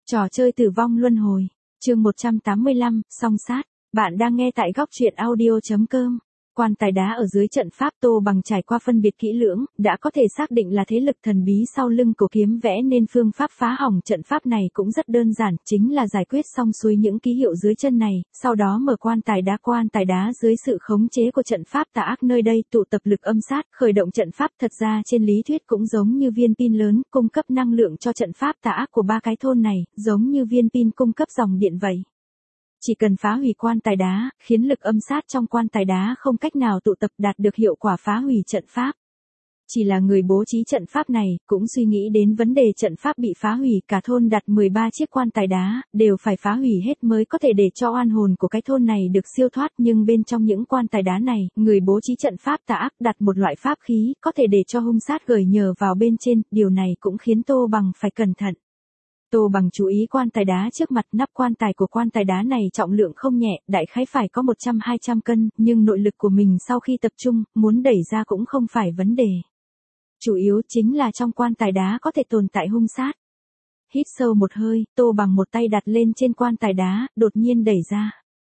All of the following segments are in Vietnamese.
Trò chơi tử vong luân hồi, chương 185, song sát. Bạn đang nghe tại góc truyện audio.com. Quan tài đá ở dưới trận pháp Tô Bằng trải qua phân biệt kỹ lưỡng, đã có thể xác định là thế lực thần bí sau lưng cổ kiếm vẽ nên phương pháp phá hỏng trận pháp này cũng rất đơn giản, chính là giải quyết xong xuôi những ký hiệu dưới chân này, sau đó mở quan tài đá dưới sự khống chế của trận pháp tà ác nơi đây tụ tập lực âm sát, khởi động trận pháp. Thật ra trên lý thuyết cũng giống như viên pin lớn, cung cấp năng lượng cho trận pháp tà ác của ba cái thôn này, giống như viên pin cung cấp dòng điện vậy. Chỉ cần phá hủy quan tài đá, khiến lực âm sát trong quan tài đá không cách nào tụ tập đạt được hiệu quả phá hủy trận pháp. Chỉ là người bố trí trận pháp này, cũng suy nghĩ đến vấn đề trận pháp bị phá hủy, cả thôn đặt 13 chiếc quan tài đá, đều phải phá hủy hết mới có thể để cho oan hồn của cái thôn này được siêu thoát, nhưng bên trong những quan tài đá này, người bố trí trận pháp tà ác đặt một loại pháp khí, có thể để cho hung sát gửi nhờ vào bên trên, điều này cũng khiến Tô Bằng phải cẩn thận. Tô Bằng chú ý quan tài đá trước mặt, nắp quan tài của quan tài đá này trọng lượng không nhẹ, đại khái phải có 100-200 cân, nhưng nội lực của mình sau khi tập trung, muốn đẩy ra cũng không phải vấn đề. Chủ yếu chính là trong quan tài đá có thể tồn tại hung sát. Hít sâu một hơi, Tô Bằng một tay đặt lên trên quan tài đá, đột nhiên đẩy ra.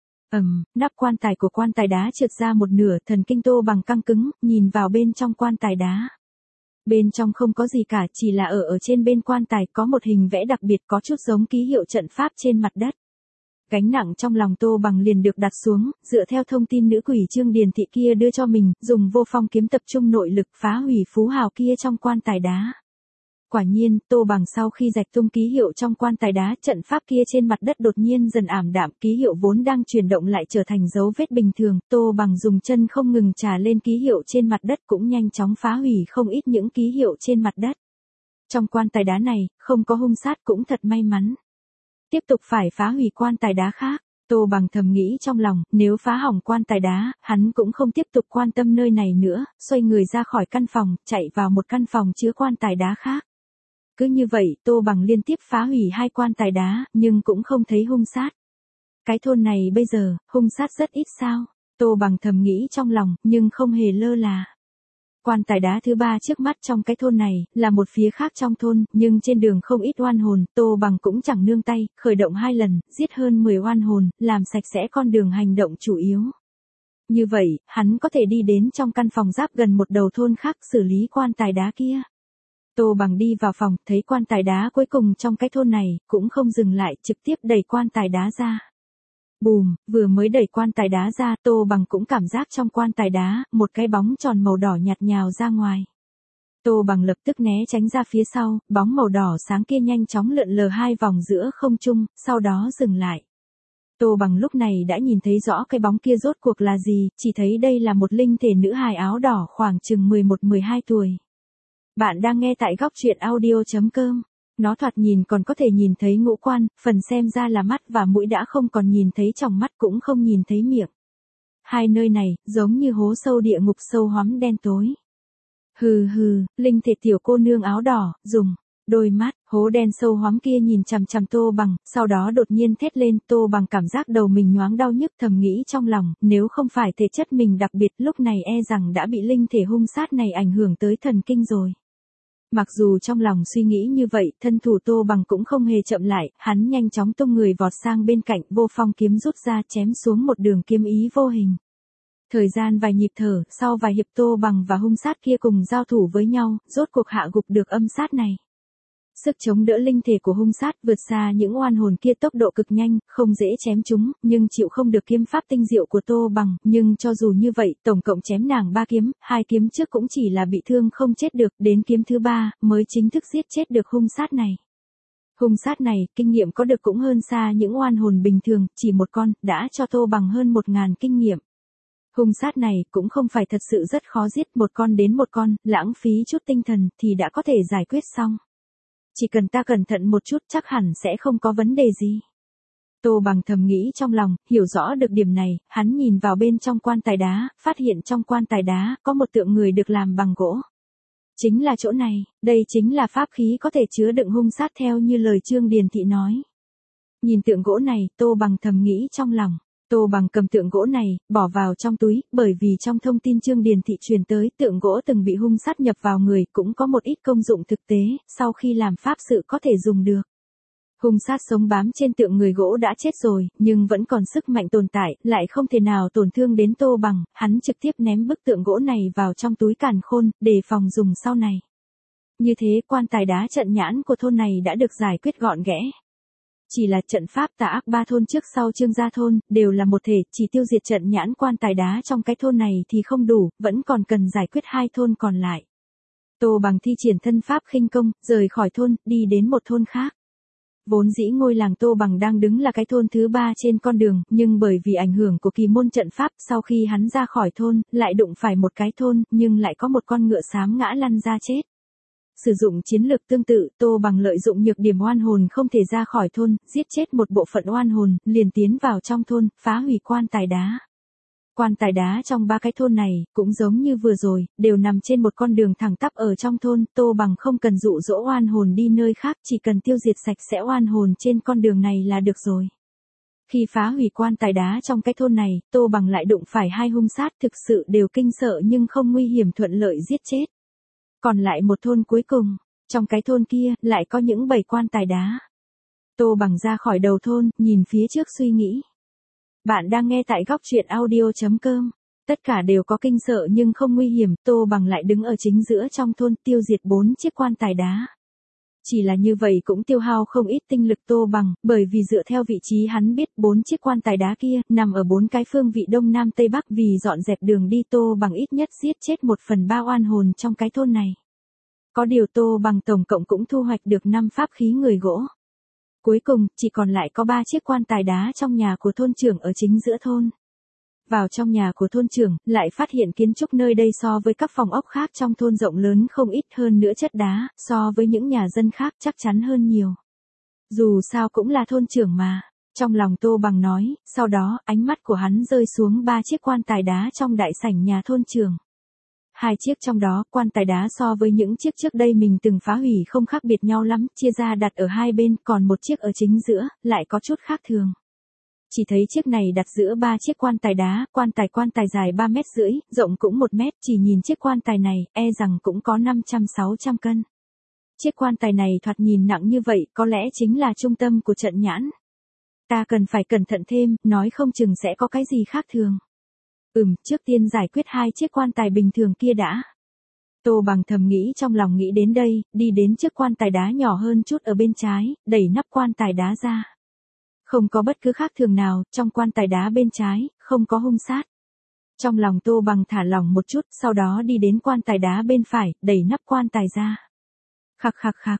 Nắp quan tài của quan tài đá trượt ra một nửa, thần kinh Tô Bằng căng cứng, nhìn vào bên trong quan tài đá. Bên trong không có gì cả, chỉ là ở trên bên quan tài có một hình vẽ đặc biệt có chút giống ký hiệu trận pháp trên mặt đất. Gánh nặng trong lòng Tô Bằng liền được đặt xuống, dựa theo thông tin nữ quỷ Trương Điền Thị kia đưa cho mình, dùng vô phong kiếm tập trung nội lực phá hủy phú hào kia trong quan tài đá. Quả nhiên, Tô Bằng sau khi rạch tung ký hiệu trong quan tài đá, trận pháp kia trên mặt đất đột nhiên dần ảm đạm, ký hiệu vốn đang chuyển động lại trở thành dấu vết bình thường. Tô Bằng dùng chân không ngừng trà lên ký hiệu trên mặt đất, cũng nhanh chóng phá hủy không ít những ký hiệu trên mặt đất. Trong quan tài đá này, không có hung sát cũng thật may mắn. Tiếp tục phải phá hủy quan tài đá khác. Tô Bằng thầm nghĩ trong lòng, nếu phá hỏng quan tài đá, hắn cũng không tiếp tục quan tâm nơi này nữa, xoay người ra khỏi căn phòng, chạy vào một căn phòng chứa quan tài đá khác. Cứ như vậy, Tô Bằng liên tiếp phá hủy 2 quan tài đá, nhưng cũng không thấy hung sát. Cái thôn này bây giờ, hung sát rất ít sao? Tô Bằng thầm nghĩ trong lòng, nhưng không hề lơ là. Quan tài đá thứ 3 trước mắt trong cái thôn này, là một phía khác trong thôn, nhưng trên đường không ít oan hồn, Tô Bằng cũng chẳng nương tay, khởi động 2 lần, giết hơn 10 oan hồn, làm sạch sẽ con đường hành động chủ yếu. Như vậy, hắn có thể đi đến trong căn phòng giáp gần một đầu thôn khác xử lý quan tài đá kia. Tô Bằng đi vào phòng, thấy quan tài đá cuối cùng trong cái thôn này, cũng không dừng lại, trực tiếp đẩy quan tài đá ra. Bùm, vừa mới đẩy quan tài đá ra, Tô Bằng cũng cảm giác trong quan tài đá, một cái bóng tròn màu đỏ nhạt nhào ra ngoài. Tô Bằng lập tức né tránh ra phía sau, bóng màu đỏ sáng kia nhanh chóng lượn lờ 2 vòng giữa không trung, sau đó dừng lại. Tô Bằng lúc này đã nhìn thấy rõ cái bóng kia rốt cuộc là gì, chỉ thấy đây là một linh thể nữ hài áo đỏ khoảng chừng 11-12 tuổi. Bạn đang nghe tại góc truyện audio.com. Nó thoạt nhìn còn có thể nhìn thấy ngũ quan, phần xem ra là mắt và mũi đã không còn nhìn thấy tròng mắt cũng không nhìn thấy miệng. Hai nơi này, giống như hố sâu địa ngục sâu hoắm đen tối. Hừ, linh thể tiểu cô nương áo đỏ, dùng đôi mắt, hố đen sâu hoắm kia nhìn chằm chằm Tô Bằng, sau đó đột nhiên thét lên. Tô Bằng cảm giác đầu mình nhoáng đau nhức, thầm nghĩ trong lòng, nếu không phải thể chất mình đặc biệt lúc này e rằng đã bị linh thể hung sát này ảnh hưởng tới thần kinh rồi. Mặc dù trong lòng suy nghĩ như vậy, thân thủ Tô Bằng cũng không hề chậm lại, hắn nhanh chóng tung người vọt sang bên cạnh, vô phong kiếm rút ra chém xuống một đường kiếm ý vô hình. Thời gian vài nhịp thở, sau vài hiệp Tô Bằng và hung sát kia cùng giao thủ với nhau, rốt cuộc hạ gục được âm sát này. Sức chống đỡ linh thể của hung sát vượt xa những oan hồn kia, tốc độ cực nhanh, không dễ chém chúng, nhưng chịu không được kiếm pháp tinh diệu của Tô Bằng, nhưng cho dù như vậy, tổng cộng chém nàng 3 kiếm, 2 kiếm trước cũng chỉ là bị thương không chết được, đến kiếm thứ 3, mới chính thức giết chết được hung sát này. Hung sát này, kinh nghiệm có được cũng hơn xa những oan hồn bình thường, chỉ một con, đã cho Tô Bằng hơn 1000 kinh nghiệm. Hung sát này, cũng không phải thật sự rất khó giết, một con đến một con, lãng phí chút tinh thần, thì đã có thể giải quyết xong. Chỉ cần ta cẩn thận một chút chắc hẳn sẽ không có vấn đề gì. Tô Bằng thầm nghĩ trong lòng, hiểu rõ được điểm này, hắn nhìn vào bên trong quan tài đá, phát hiện trong quan tài đá, có một tượng người được làm bằng gỗ. Chính là chỗ này, đây chính là pháp khí có thể chứa đựng hung sát theo như lời Trương Điền Thị nói. Nhìn tượng gỗ này, Tô Bằng thầm nghĩ trong lòng. Tô Bằng cầm tượng gỗ này, bỏ vào trong túi, bởi vì trong thông tin Trương Điền Thị truyền tới, tượng gỗ từng bị hung sát nhập vào người, cũng có một ít công dụng thực tế, sau khi làm pháp sự có thể dùng được. Hung sát sống bám trên tượng người gỗ đã chết rồi, nhưng vẫn còn sức mạnh tồn tại, lại không thể nào tổn thương đến Tô Bằng, hắn trực tiếp ném bức tượng gỗ này vào trong túi càn khôn, để phòng dùng sau này. Như thế quan tài đá trận nhãn của thôn này đã được giải quyết gọn ghẽ. Chỉ là trận pháp tà ác 3 thôn trước sau Trương gia thôn, đều là một thể, chỉ tiêu diệt trận nhãn quan tài đá trong cái thôn này thì không đủ, vẫn còn cần giải quyết 2 thôn còn lại. Tô Bằng thi triển thân pháp khinh công, rời khỏi thôn, đi đến một thôn khác. Vốn dĩ ngôi làng Tô Bằng đang đứng là cái thôn thứ 3 trên con đường, nhưng bởi vì ảnh hưởng của kỳ môn trận pháp, sau khi hắn ra khỏi thôn, lại đụng phải một cái thôn, nhưng lại có một con ngựa xám ngã lăn ra chết. Sử dụng chiến lược tương tự, Tô Bằng lợi dụng nhược điểm oan hồn không thể ra khỏi thôn, giết chết một bộ phận oan hồn, liền tiến vào trong thôn, phá hủy quan tài đá. Quan tài đá trong 3 cái thôn này, cũng giống như vừa rồi, đều nằm trên một con đường thẳng tắp ở trong thôn, Tô Bằng không cần dụ dỗ oan hồn đi nơi khác, chỉ cần tiêu diệt sạch sẽ oan hồn trên con đường này là được rồi. Khi phá hủy quan tài đá trong cái thôn này, Tô Bằng lại đụng phải 2 hung sát thực sự đều kinh sợ nhưng không nguy hiểm, thuận lợi giết chết. Còn lại một thôn cuối cùng, trong cái thôn kia, lại có những 7 quan tài đá. Tô Bằng ra khỏi đầu thôn, nhìn phía trước suy nghĩ. Bạn đang nghe tại góc truyện audio.com. Tất cả đều có kinh sợ nhưng không nguy hiểm, Tô Bằng lại đứng ở chính giữa trong thôn, tiêu diệt 4 chiếc quan tài đá. Chỉ là như vậy cũng tiêu hao không ít tinh lực Tô Bằng, bởi vì dựa theo vị trí hắn biết 4 chiếc quan tài đá kia, nằm ở 4 cái phương vị đông nam tây bắc, vì dọn dẹp đường đi Tô Bằng ít nhất giết chết 1/3 oan hồn trong cái thôn này. Có điều Tô Bằng tổng cộng cũng thu hoạch được 5 pháp khí người gỗ. Cuối cùng, chỉ còn lại có 3 chiếc quan tài đá trong nhà của thôn trưởng ở chính giữa thôn. Vào trong nhà của thôn trưởng, lại phát hiện kiến trúc nơi đây so với các phòng ốc khác trong thôn rộng lớn không ít, hơn nữa chất đá, so với những nhà dân khác chắc chắn hơn nhiều. Dù sao cũng là thôn trưởng mà. Trong lòng Tô Bằng nói, sau đó, ánh mắt của hắn rơi xuống 3 chiếc quan tài đá trong đại sảnh nhà thôn trưởng. 2 chiếc trong đó, quan tài đá so với những chiếc trước đây mình từng phá hủy không khác biệt nhau lắm, chia ra đặt ở hai bên, còn một chiếc ở chính giữa, lại có chút khác thường. Chỉ thấy chiếc này đặt giữa 3 chiếc quan tài đá, quan tài dài 3,5 mét, rộng cũng 1 mét, chỉ nhìn chiếc quan tài này, e rằng cũng có 500-600 cân. Chiếc quan tài này thoạt nhìn nặng như vậy, có lẽ chính là trung tâm của trận nhãn. Ta cần phải cẩn thận thêm, nói không chừng sẽ có cái gì khác thường. Trước tiên giải quyết 2 chiếc quan tài bình thường kia đã. Tô Bằng thầm nghĩ trong lòng, nghĩ đến đây, đi đến chiếc quan tài đá nhỏ hơn chút ở bên trái, đẩy nắp quan tài đá ra. Không có bất cứ khác thường nào, trong quan tài đá bên trái, không có hung sát. Trong lòng Tô Bằng thả lỏng một chút, sau đó đi đến quan tài đá bên phải, đẩy nắp quan tài ra. Khạc,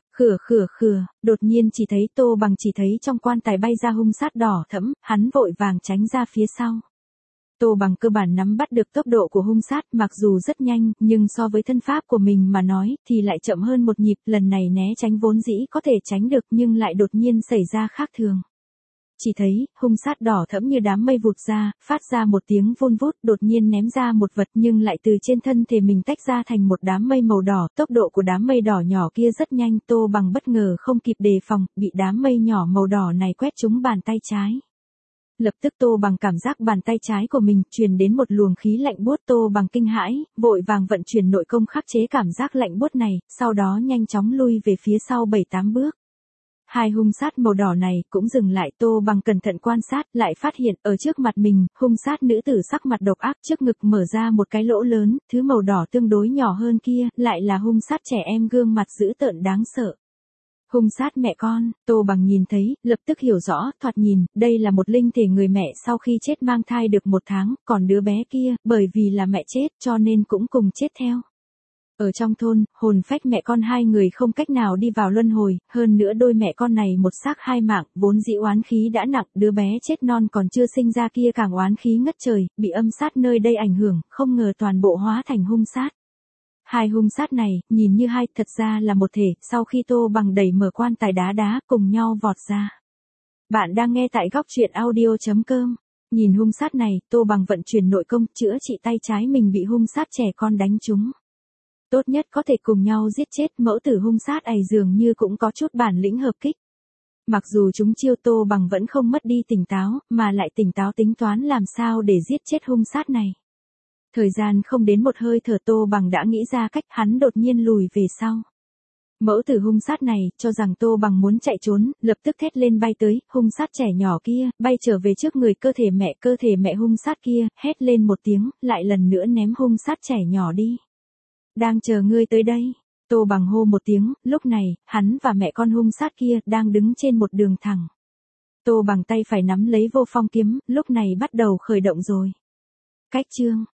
khửa, đột nhiên Tô Bằng chỉ thấy trong quan tài bay ra hung sát đỏ thẫm, hắn vội vàng tránh ra phía sau. Tô Bằng cơ bản nắm bắt được tốc độ của hung sát, mặc dù rất nhanh, nhưng so với thân pháp của mình mà nói, thì lại chậm hơn một nhịp, lần này né tránh vốn dĩ có thể tránh được nhưng lại đột nhiên xảy ra khác thường. Chỉ thấy, hung sát đỏ thẫm như đám mây vụt ra, phát ra một tiếng vun vút, đột nhiên ném ra một vật nhưng lại từ trên thân thể mình tách ra thành một đám mây màu đỏ, tốc độ của đám mây đỏ nhỏ kia rất nhanh, Tô Bằng bất ngờ không kịp đề phòng, bị đám mây nhỏ màu đỏ này quét trúng bàn tay trái. Lập tức Tô Bằng cảm giác bàn tay trái của mình truyền đến một luồng khí lạnh buốt, Tô Bằng kinh hãi, vội vàng vận chuyển nội công khắc chế cảm giác lạnh buốt này, sau đó nhanh chóng lui về phía sau 7-8 bước. 2 hung sát màu đỏ này cũng dừng lại, Tô Bằng cẩn thận quan sát, lại phát hiện ở trước mặt mình, hung sát nữ tử sắc mặt độc ác, trước ngực mở ra một cái lỗ lớn, thứ màu đỏ tương đối nhỏ hơn kia, lại là hung sát trẻ em gương mặt dữ tợn đáng sợ. Hung sát mẹ con, Tô Bằng nhìn thấy, lập tức hiểu rõ, thoạt nhìn, đây là một linh thể người mẹ sau khi chết mang thai được 1 tháng, còn đứa bé kia, bởi vì là mẹ chết cho nên cũng cùng chết theo. Ở trong thôn, hồn phách mẹ con 2 người không cách nào đi vào luân hồi, hơn nữa đôi mẹ con này một xác 2 mạng, vốn dĩ oán khí đã nặng, đứa bé chết non còn chưa sinh ra kia càng oán khí ngất trời, bị âm sát nơi đây ảnh hưởng, không ngờ toàn bộ hóa thành hung sát. 2 hung sát này, nhìn như 2, thật ra là một thể, sau khi Tô Bằng đẩy mở quan tài đá cùng nhau vọt ra. Bạn đang nghe tại góc truyện audio.com. Nhìn hung sát này, Tô Bằng vận chuyển nội công, chữa trị tay trái mình bị hung sát trẻ con đánh trúng. Tốt nhất có thể cùng nhau giết chết, mẫu tử hung sát ấy dường như cũng có chút bản lĩnh hợp kích. Mặc dù chúng chiêu, Tô Bằng vẫn không mất đi tỉnh táo, mà lại tỉnh táo tính toán làm sao để giết chết hung sát này. Thời gian không đến một hơi thở, Tô Bằng đã nghĩ ra cách, hắn đột nhiên lùi về sau. Mẫu tử hung sát này, cho rằng Tô Bằng muốn chạy trốn, lập tức thét lên bay tới, hung sát trẻ nhỏ kia, bay trở về trước người cơ thể mẹ hung sát kia, hét lên một tiếng, lại lần nữa ném hung sát trẻ nhỏ đi. Đang chờ ngươi tới đây. Tô Bằng hô một tiếng, lúc này, hắn và mẹ con hung sát kia đang đứng trên một đường thẳng. Tô Bằng tay phải nắm lấy vô phong kiếm, lúc này bắt đầu khởi động rồi. Cách chương